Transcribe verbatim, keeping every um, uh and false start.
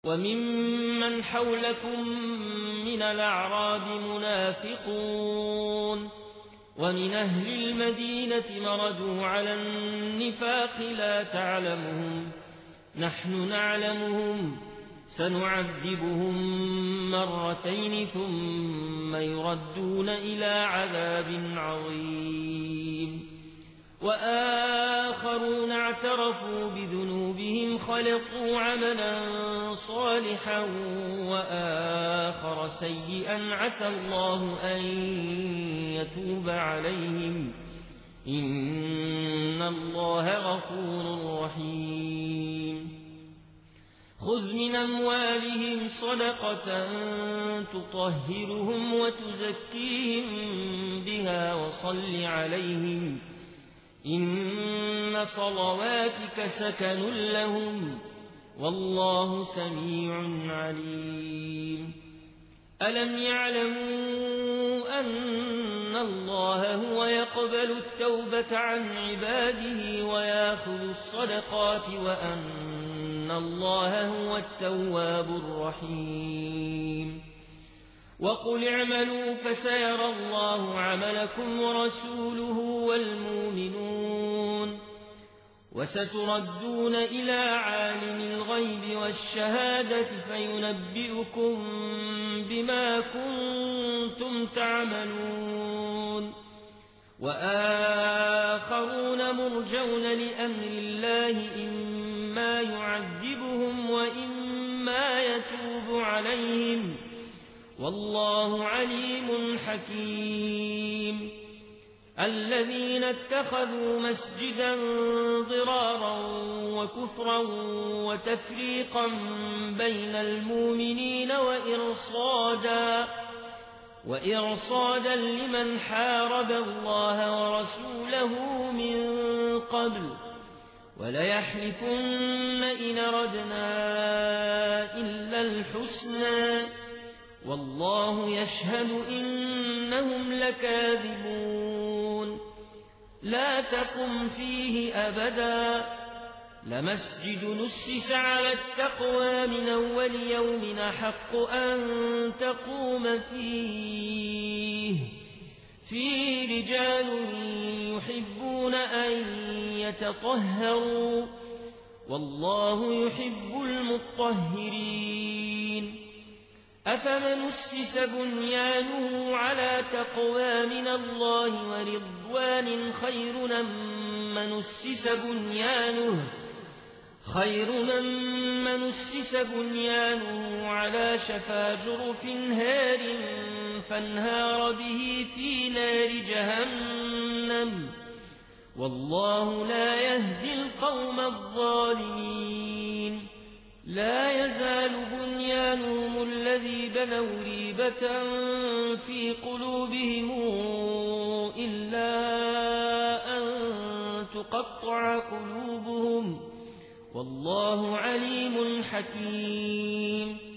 وممن حولكم من الأعراب منافقون ومن أهل المدينة مردوا على النفاق لا تعلمهم نحن نعلمهم سنعذبهم مرتين ثم يردون إلى عذاب عظيم وآخرون اعترفوا بذنوبهم خلقوا عملا صالحا وآخر سيئا عسى الله أن يتوب عليهم إن الله غفور رحيم خذ من أموالهم صدقة تطهرهم وتزكيهم بها وصل عليهم إن صلواتك سكن لهم والله سميع عليم ألم يعلموا أن الله هو يقبل التوبة عن عباده ويأخذ الصدقات وأن الله هو التواب الرحيم وقل اعملوا فسيرى الله عملكم ورسوله والمؤمنون وستردون إلى عالم الغيب والشهادة فينبئكم بما كنتم تعملون وآخرون مرجون لأمر الله إما يعذبهم وإما يتوب عليهم والله عليم حكيم الذين اتخذوا مسجدا ضرارا وكفرا وتفريقا بين المؤمنين وإرصادا وإرصادا لمن حارب الله ورسوله من قبل وليحلفن إن أردنا إلا الحسنى والله يشهد إنهم لكاذبون لا تقم فيه أبدا لمسجد نسس على التقوى من أول يوم أحق أن تقوم فيه فيه رجال يحبون أن يتطهروا والله يحب المطهرين أفمن أسس بنيانه على تقوى من الله ورضوان خير من أسس بنيانه خير من أسس بنيانه على شفا جرف هار فانهار به في نار جهنم والله لا يهدي القوم الظالمين لا يزال بنيانهم الذي بنوا ريبة في قلوبهم إلا أن تقطع قلوبهم والله عليم حكيم